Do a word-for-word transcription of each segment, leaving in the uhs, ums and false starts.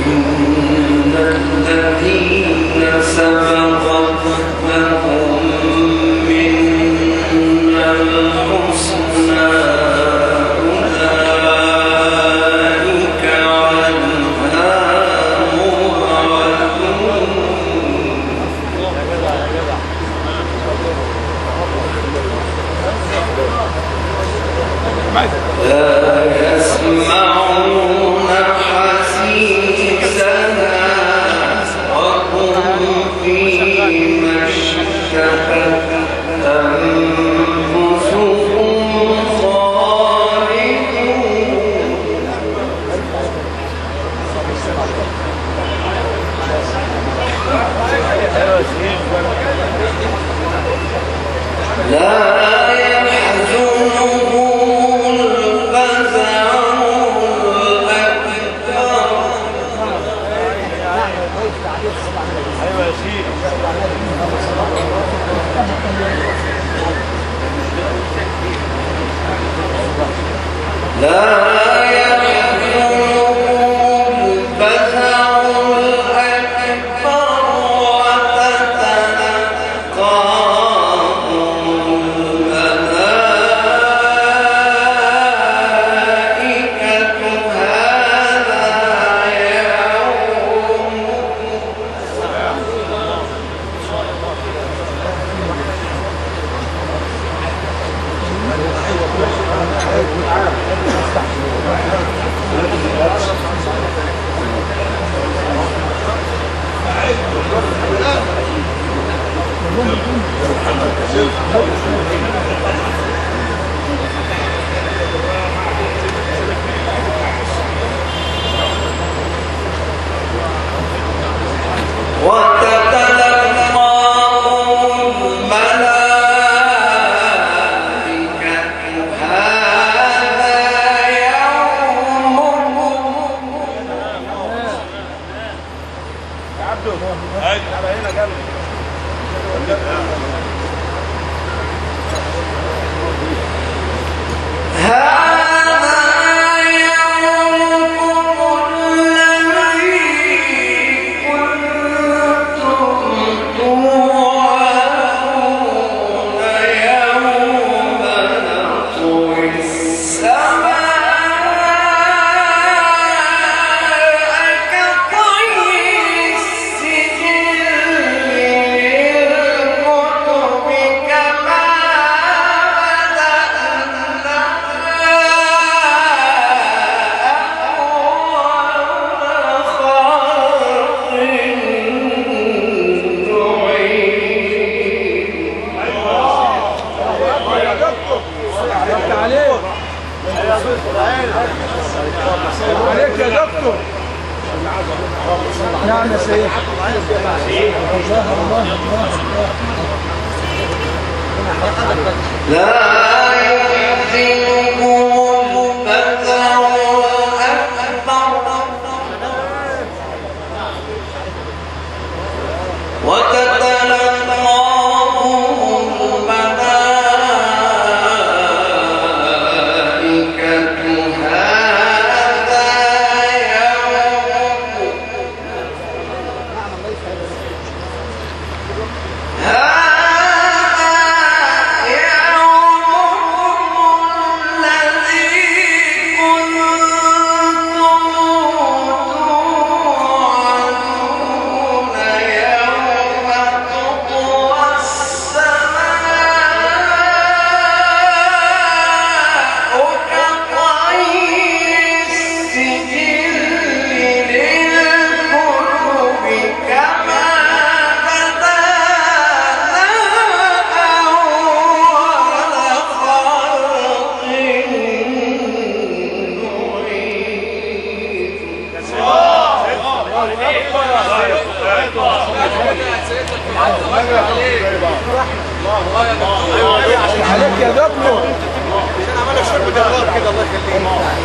عليك يا دكتور عشان عمال شرب دغار كده الله يخليك.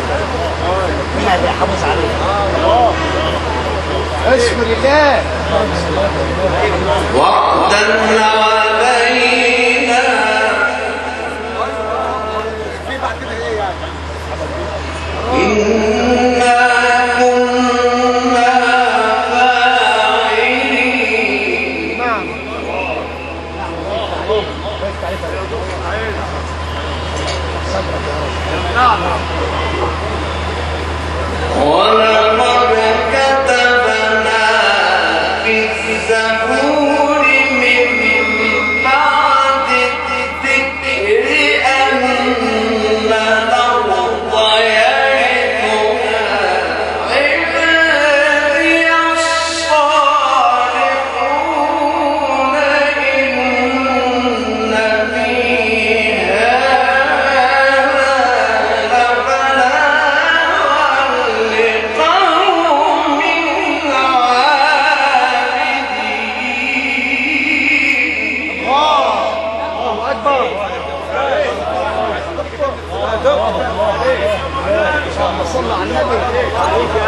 مين اللي هيحافظ عليه؟ اشكر الله. وقتنا علينا في بعد كده ايه يعني؟ إنا كنا ولقد كتبنا في الزبور من بعد الذكر أن الأرض يرثها عبادي الصالحون إن في صلى على النبي عليك يا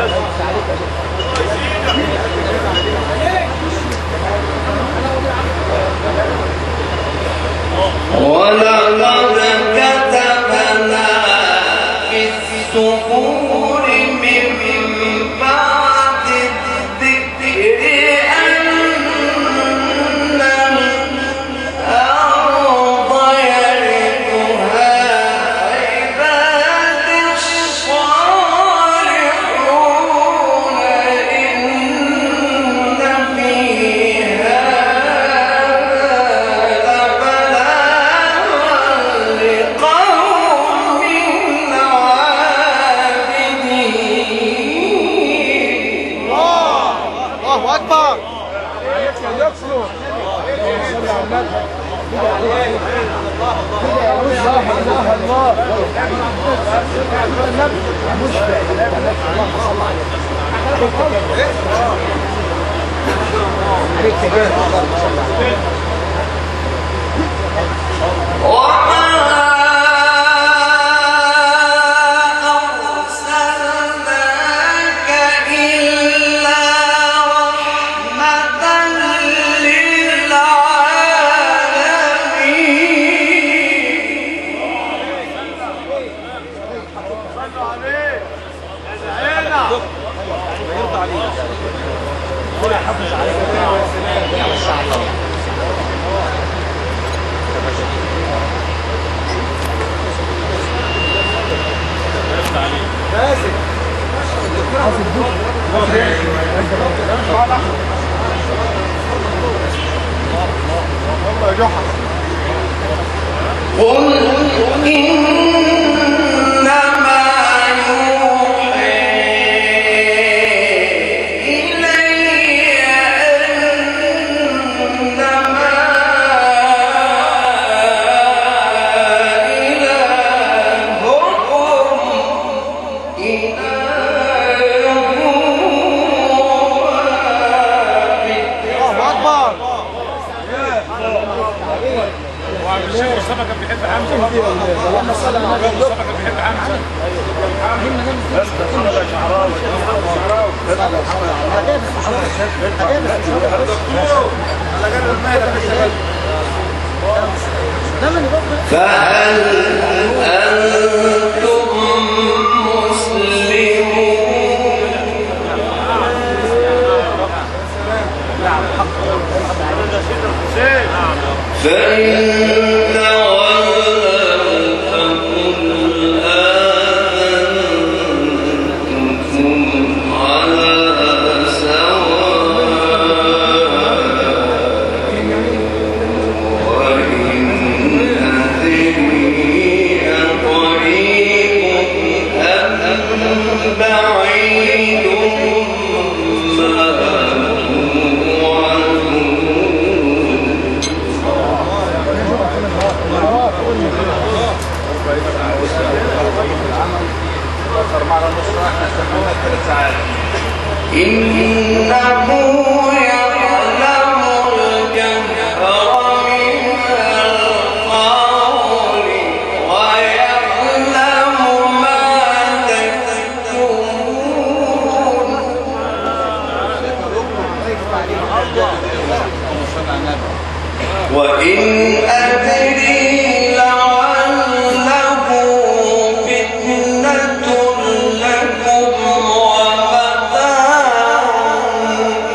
ولقد كتبنا في الزبور من بعد الذكر أن الأرض يرثها عبادي الصالحون إن فيها قل إنما يوحى إلي أنما إلهكم إله واحد. الشيخ مصطفى كان بيحب حمزه. اللهم صل على النبي. مصطفى كان بيحب حمزه. فهل أنتم مسلمون؟ فإن إنه يعلم الجهر من القول ويعلم ما تكتمون. وإن أدري لعله فتنة لكم ومتاع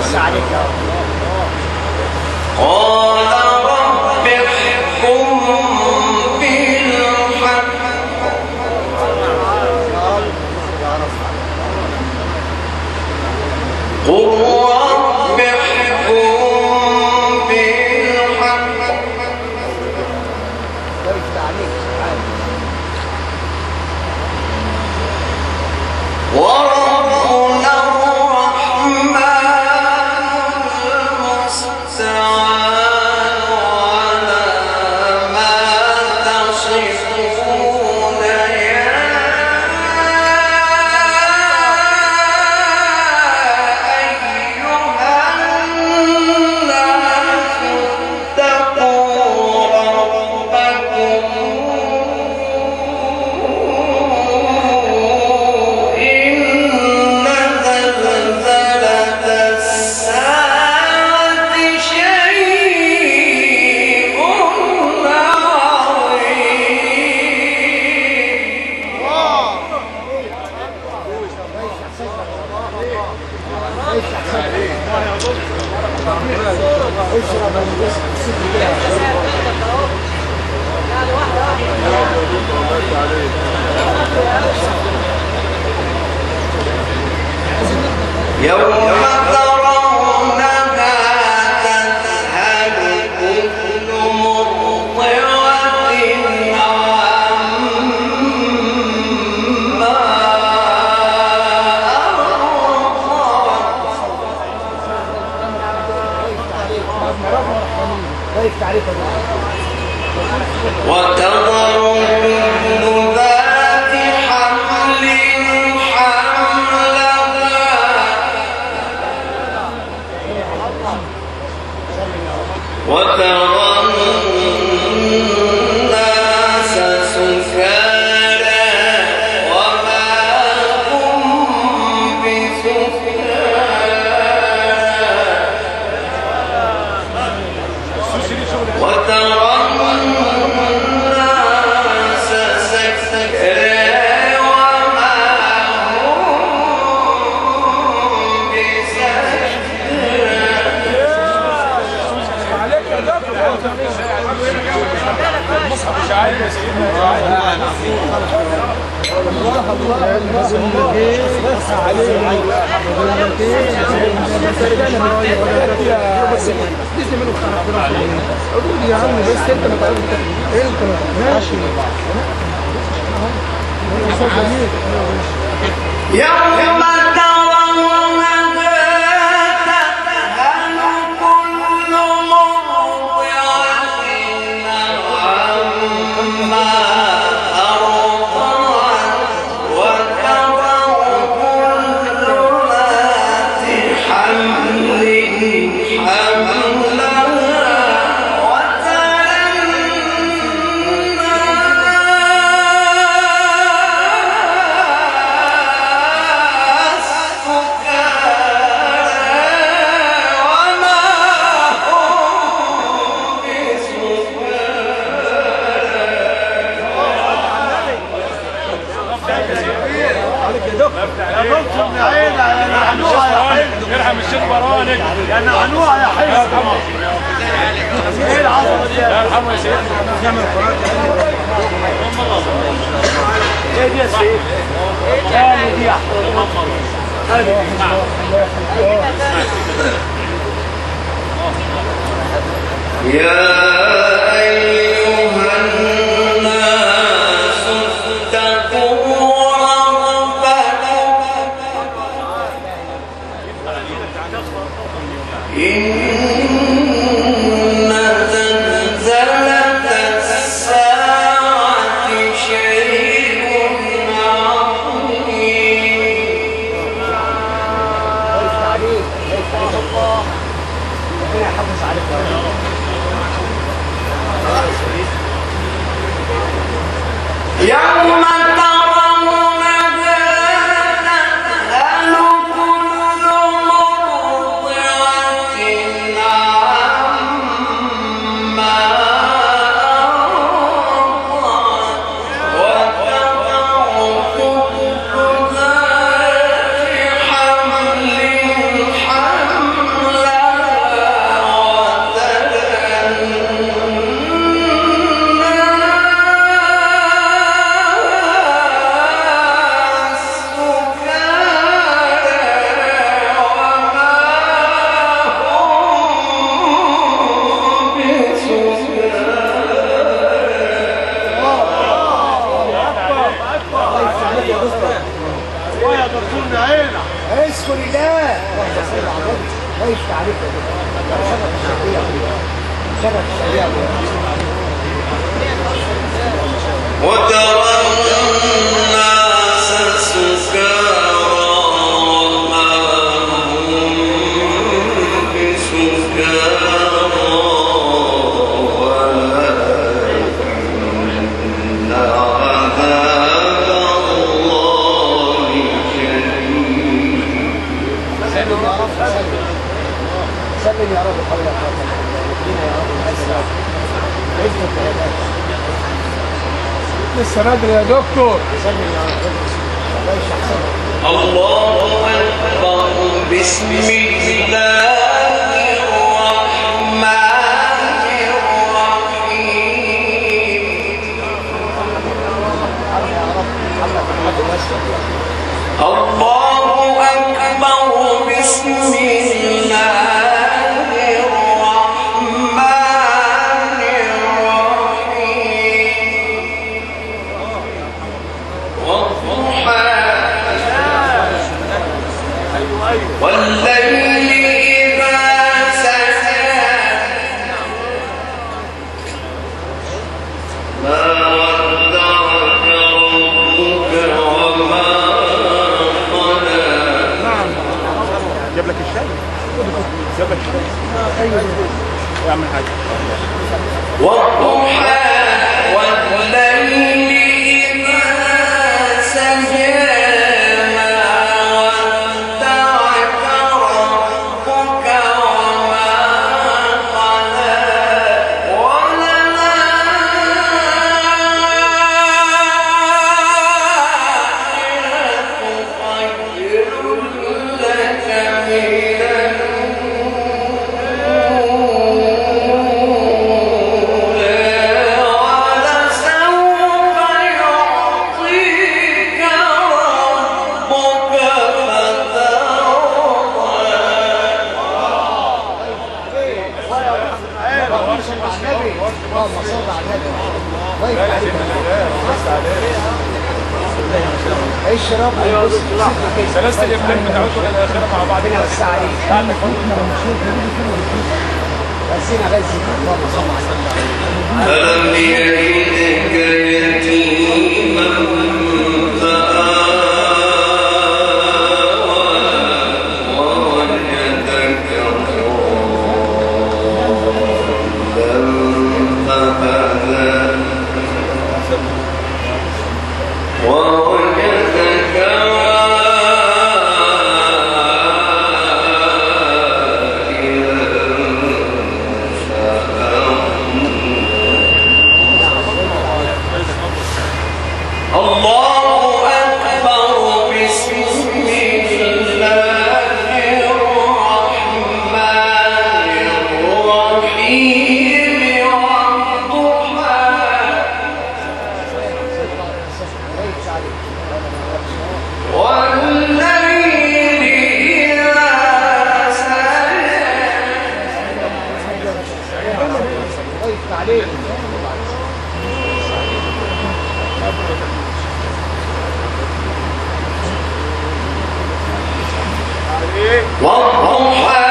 وسع عليك يا رب. قال رب احكم بالحق قل رب احكم بالحق وربنا الرحمن المستعان على ما تصفون يا أيها الناس اتقوا ربكم إن زلزلة الساعة شيء عظيم. يوم ترونها تذهل كل مرضعة عما وتضع كل ذات حمل حملها وترى الناس سكارى وما هم بسكارى وترى الناس سكارى وما هم المصحف مش عارف يا سيدنا. يا عم بس انت ما تعرفش انت ماشي يوم ترونها تذهل كل مرضعة عما أرضعت وتضع كل ذات حمل حملها وترى الناس سكارى وما هم ارحم الشيخ برانك يا نعنوع يا حي. ايه العظمه دي؟ ارحمه يا سيدنا. ايه دي يا سيدي؟ ايه دي يا يا أيها الناس اتقوا ربكم إن زلزلة الساعة شيء عظيم. ربنا يحافظ عليك يا رب. يوم ترونها تذهل كل مرضعة الله يفتح عليك يا دكتور. شبكة الشرقية شبكة الشرقية وترى الناس سكارى وما هم بسكارى ولكن عذاب الله شديد. سلم يا رب سلم سلم يا رب قبل الخاتم ودينا يا رب الأسرع عزة العباد. لسه بدري يا دكتور. سلم يا رب الله يشرح صدرك. الله أكبر. بسم الله الرحمن الرحيم. يا رب حملك الحمد والسلام. الله أكبر. بسم الله الرحمن الرحيم. والضحى والليل إذا سجى ما ودعك ربك وما قلى. جاب لك الشاي جاب لك الشاي اعمل حاجه. والضحى والليل إذا سجى ما ودعك ربك وما قلى. وللآخرة خير لك من اللهم صل على النبي. الله يفتح عليك. اشرب سلاسل الابنين بتاعتكم الاخيره مع بعض كده. بس عليك. بسينا بس اللهم صل على النبي. ألم يجدك يتيما فآوى ووجدك ضالا فهدى ووجدك الله أكبر. بسم الله الرحمن الرحيم. والضحى والليل إذا سجى. الله يفتح عليك. والضحى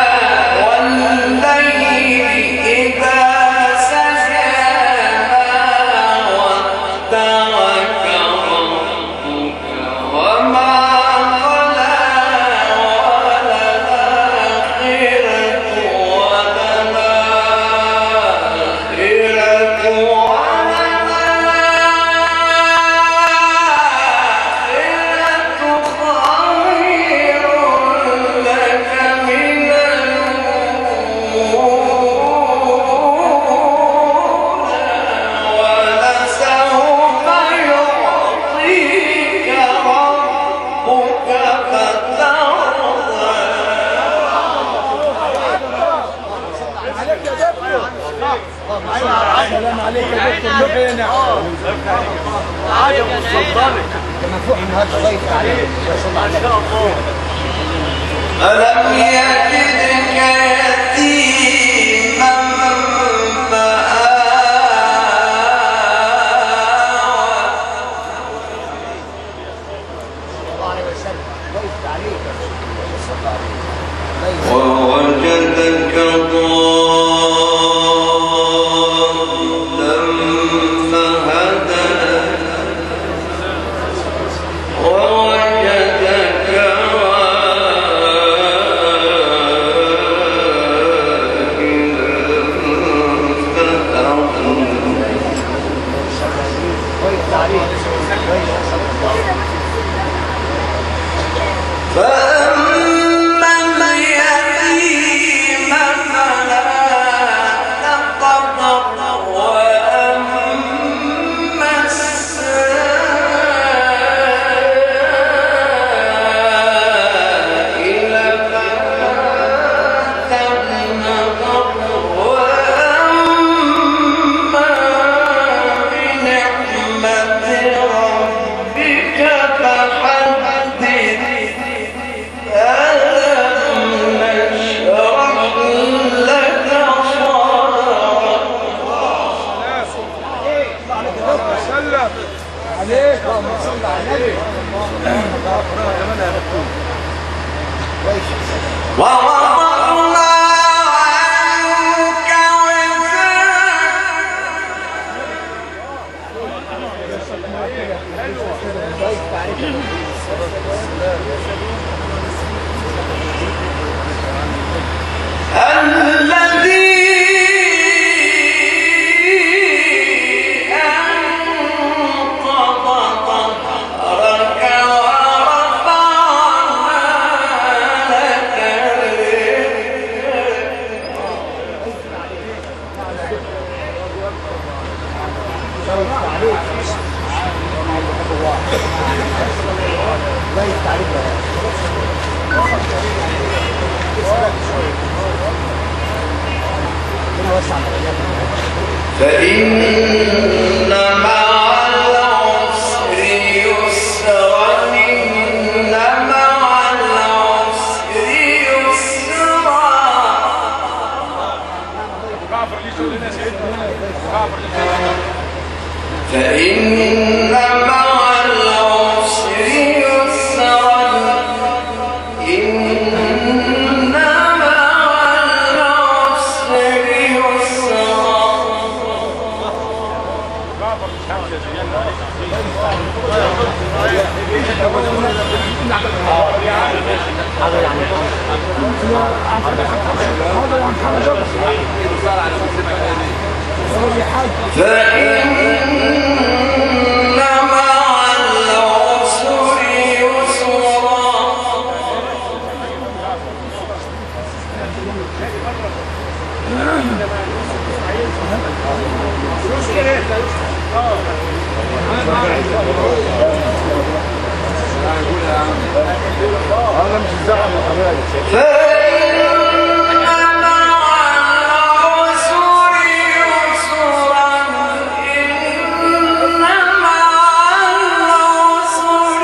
والليل إذا سجى ما ودعك ربك وما قلى. وللآخرة وللآخرة سلام عليك يا دكتور. لقينا عجب السلطانة مفتوح النهارده. الله يفتح عليك. ألم يجدك يتيما فآوى ووجدك فإن مع العسر يسرا إن مع العسر يسرا فإن مع العسر يسرا إن مع العسر يسرا فإن مع العسر يسرا هذا مش الزعم يا حبايبي. فإن مع العسر يسرا إن مع العسر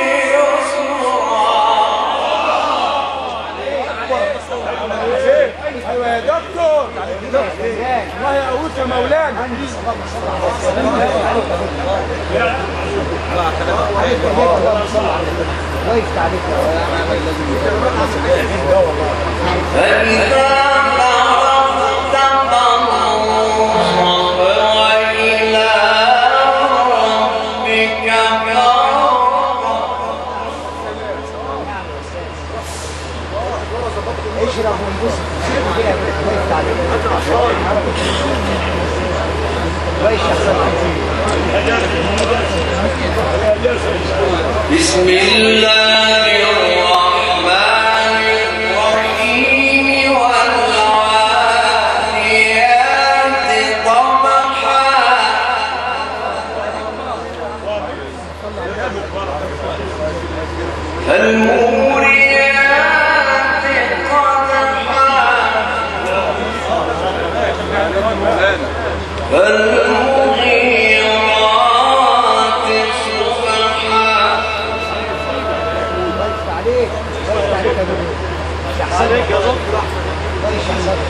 يسرا ايوه يا دكتور الله يقويك يا مولانا. وقفت عليك فإذا فرغت فانصب وإلى ربك فارغب اشرب وانبسط كده. وقفت عليك كويس يا بسم الله الرحمن الرحيم والعاديات ضبحا فالموريات قدحا فالمغيرات صبحا وقفت عليك وقفت عليك يا دكتور. عليك يا دكتور. كويس يا حسن.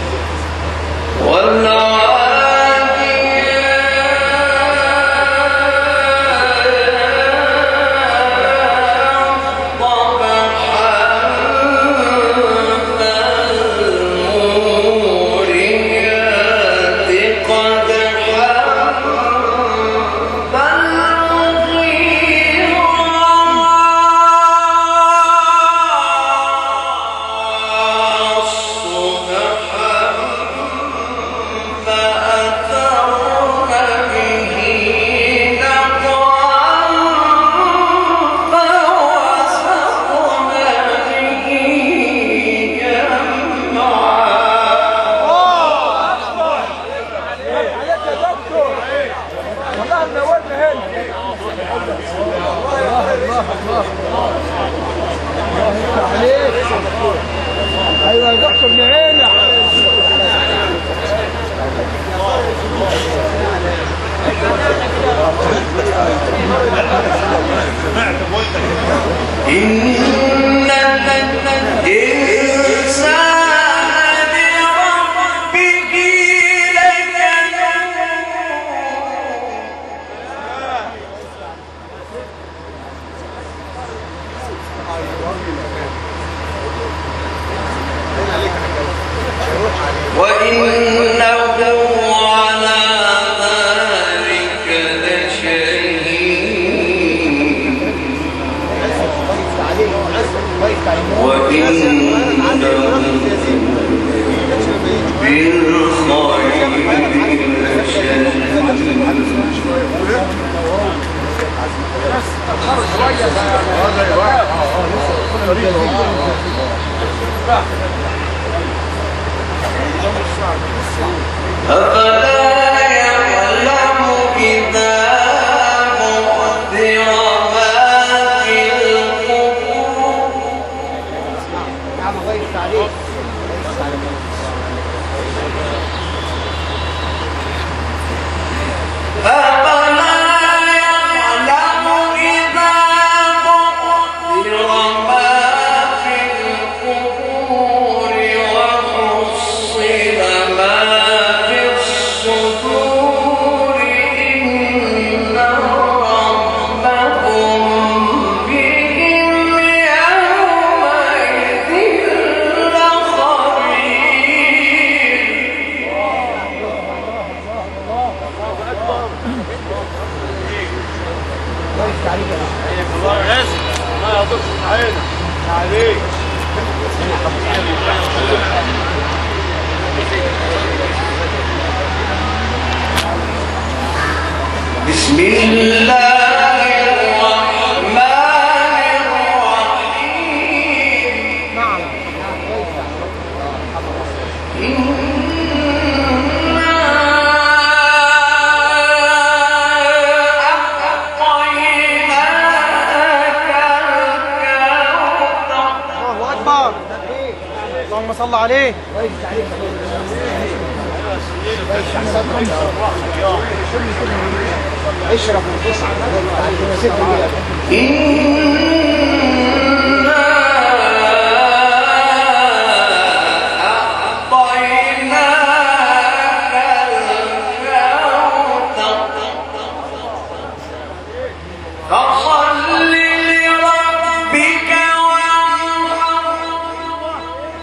ايوه يا دكتور نعينا. إن الإنسان لربه لكنود وإنه على ذلك لشهيد وإنه بالخير أفلا يعلم إذا مقدر ما في القبور بسم الله الرحمن الرحيم. نعم. إنا أعطيناك الكوثر. الله أكبر. اللهم صل عليه. اشرب وتصعد إنا أعطيناك الكوثر فصل لربك وانحر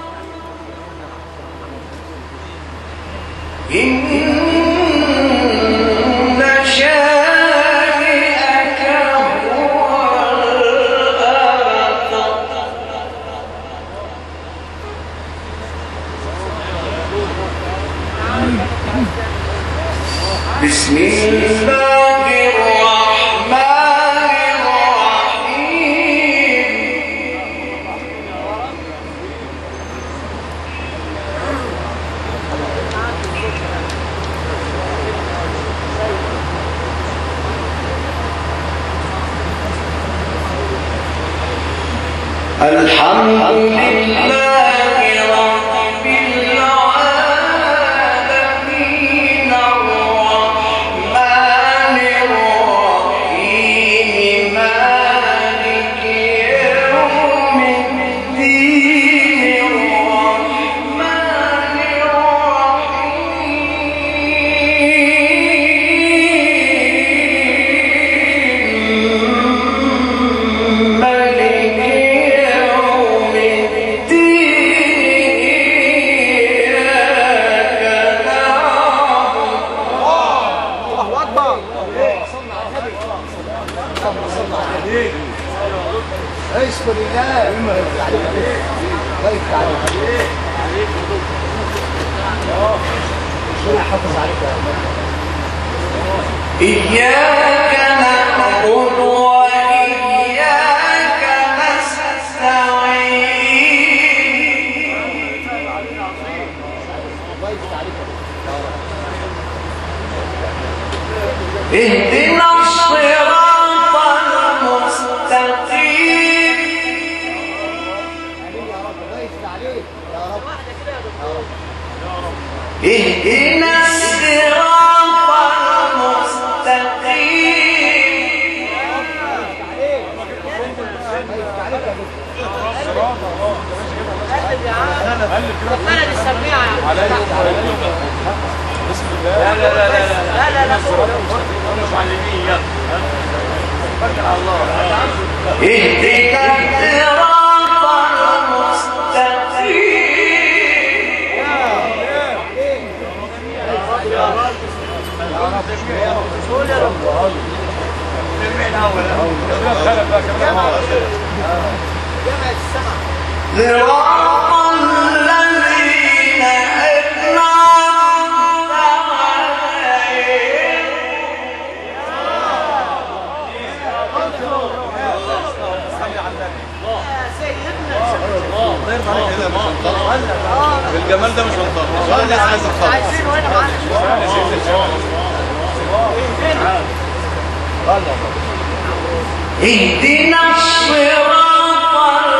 إن شانئك هو الأبتر. بسم الله الرحمن الرحيم. الحمد لله رب العالمين الرحمن الرحيم مالك يوم الدين الرحمن الرحيم مالك يوم الدين إياك نعبد. الله أكبر. اشكر الله. الله يفتح عليك. ربنا يحافظ عليك يا رب. إياك نعبد وإياك نستعين. الله يفتح عليك يا رب. اهدنا الصراط المستقيم. آمين يا رب. الله يفتح عليك يا رب. اهدنا الصراط المستقيم. بلد السميعة لا لا لا لا اهدنا الصراط المستقيم. صراط الذين أنعمت عليهم. الجمال ده مش منطقي. والله الناس عايزه تخلص. عايزين وين معلش اهدنا الصراط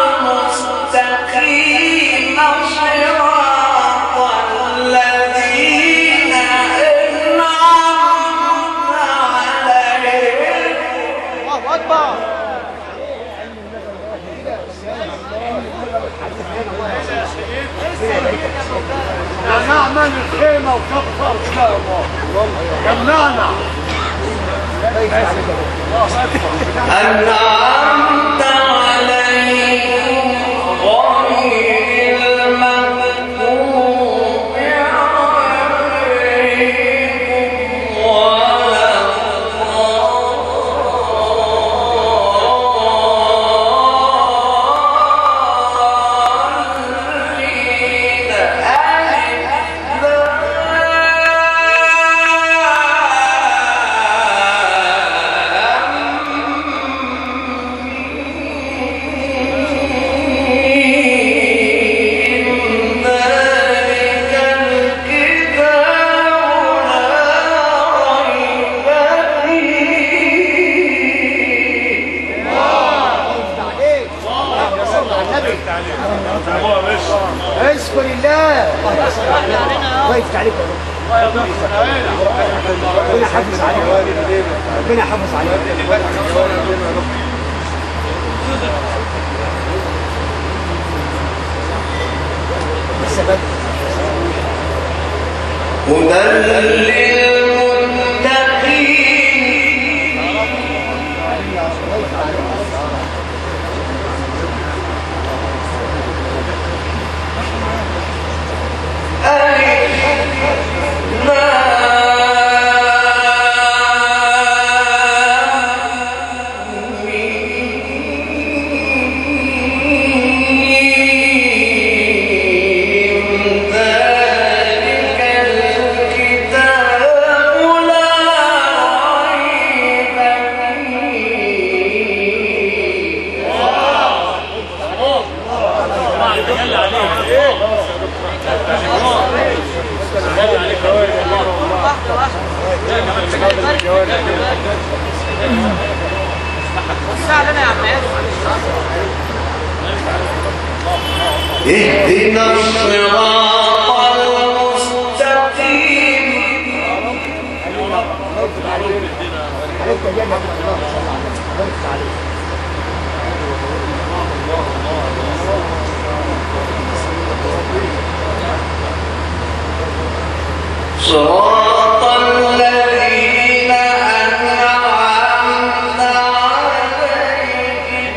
المستقيم صراط الذين أنعمت عليهم. الله أكبر. نعمل الخيمه وكفر ان شاء الله. جمعنا. أنعمت عليهم غير المغضوب عليهم ولا الضالين. الله الله يفتح عليك يا رب. ربنا يحافظ عليك ربنا يحافظ عليك. السبب هدى للمتقين اهدنا الصراط المستقيم صراط الذين أنعمت عليهم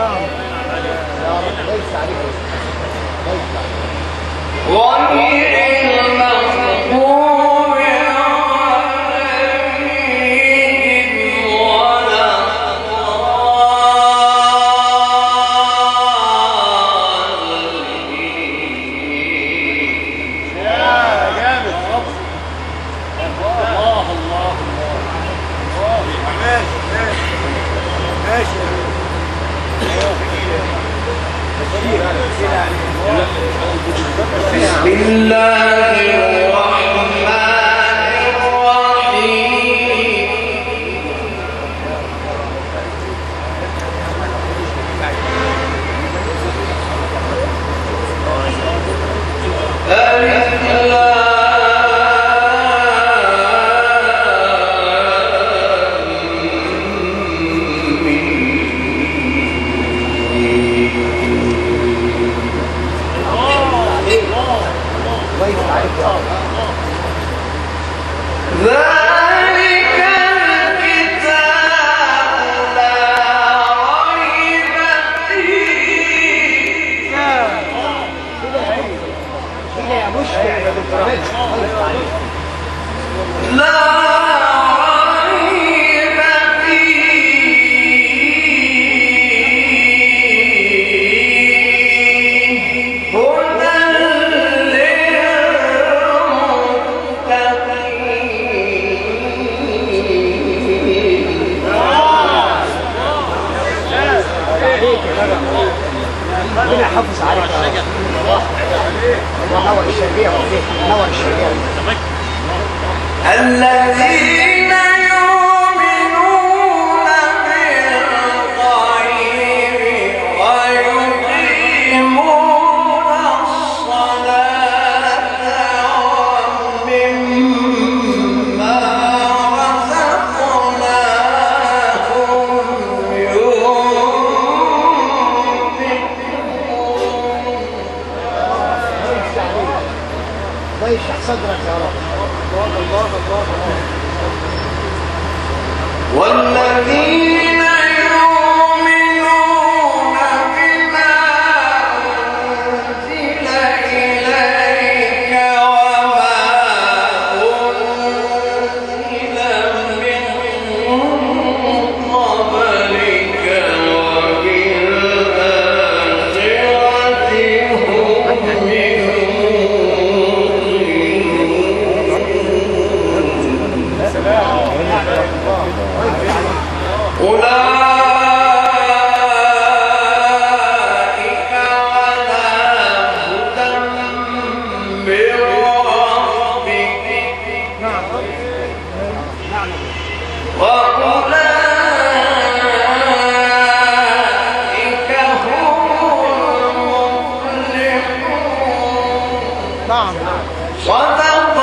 غير المغضوب عليهم ولا بسم الله الرحمن الرحيم ألف ذلك الكتاب لا ريب فيه لا ريب فيه هدى ربنا يحافظ عليك ونور الشرقية ونور الشرقية الذين يؤمنون بالغيب ويقيمون الصلاة ومما رزقناهم الله يشرح صدرك يا رب. والذين يؤمنون بما أنزل إليك وما أنزل من قبلك وبالآخرة هم أولئك نعم صدق